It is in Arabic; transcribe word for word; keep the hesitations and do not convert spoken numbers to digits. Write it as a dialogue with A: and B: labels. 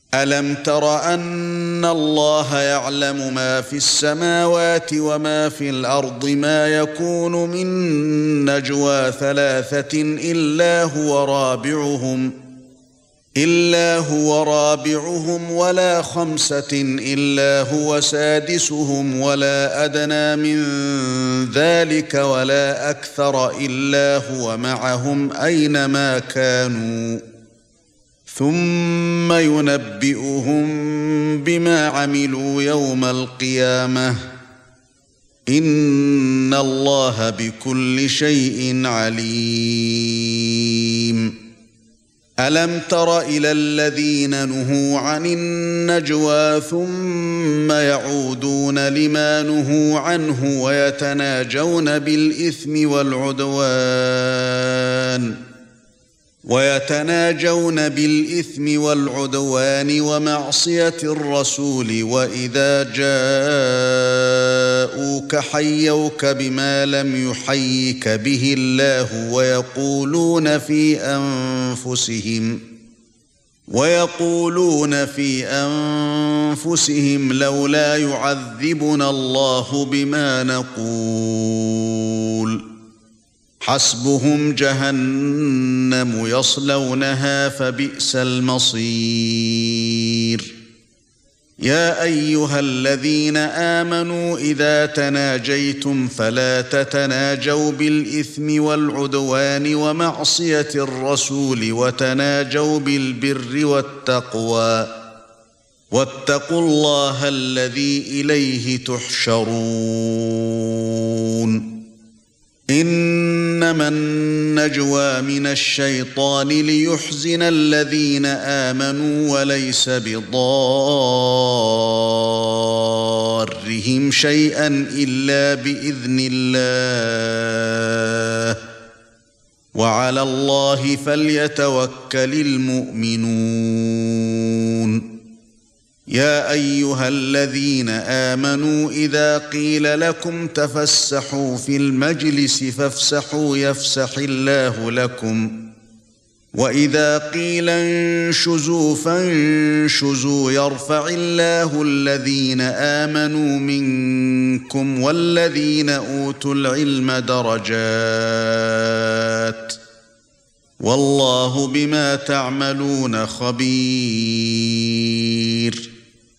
A: أَلَمْ تَرَ أَنَّ اللَّهَ يَعْلَمُ مَا فِي السَّمَاوَاتِ وَمَا فِي الْأَرْضِ مَا يَكُونُ مِن نَّجْوَى ثَلَاثَةٍ إِلَّا هُوَ رَابِعُهُمْ إِلَّا هُوَ رَابِعُهُمْ وَلَا خَمْسَةٍ إِلَّا هُوَ سَادِسُهُمْ وَلَا أَدْنَىٰ مِن ذَلِكَ وَلَا أَكْثَرَ إِلَّا هُوَ مَعَهُمْ أَيْنَمَا كَانُوا ثُمَّ يُنَبِّئُهُم بِمَا عَمِلُوا يَوْمَ الْقِيَامَةِ إِنَّ اللَّهَ بِكُلِّ شَيْءٍ عَلِيمٌ أَلَمْ تَرَ إِلَى الَّذِينَ نُهُوا عَنِ النَّجْوَى ثُمَّ يَعُودُونَ لِمَا نُهُوا عَنْهُ وَيَتَنَاجَوْنَ بِالْإِثْمِ وَالْعُدْوَانِ وَيَتَنَاجَوْنَ بِالْإِثْمِ وَالْعُدْوَانِ وَمَعْصِيَةِ الرَّسُولِ وَإِذَا جَاءُوكَ حَيَّوْكَ بِمَا لَمْ يُحَيِّكَ بِهِ اللَّهُ وَيَقُولُونَ في أنفسهم وَيَقُولُونَ في أنفسهم لولا يُعَذِّبُنَا اللَّهُ بِمَا نَقُولُ حسبهم جهنم يصلونها فبئس المصير يا أيها الذين آمنوا إذا تناجيتم فلا تتناجوا بالإثم والعدوان ومعصية الرسول وتناجوا بالبر والتقوى واتقوا الله الذي إليه تحشرون إنما النجوى من الشيطان ليحزن الذين آمنوا وليس بضارهم شيئا إلا بإذن الله وعلى الله فليتوكل المؤمنون يا أيها الذين آمنوا إذا قيل لكم تفسحوا في المجلس فافسحوا يفسح الله لكم وإذا قيل انشزوا فانشزوا يرفع الله الذين آمنوا منكم والذين أوتوا العلم درجات والله بما تعملون خبير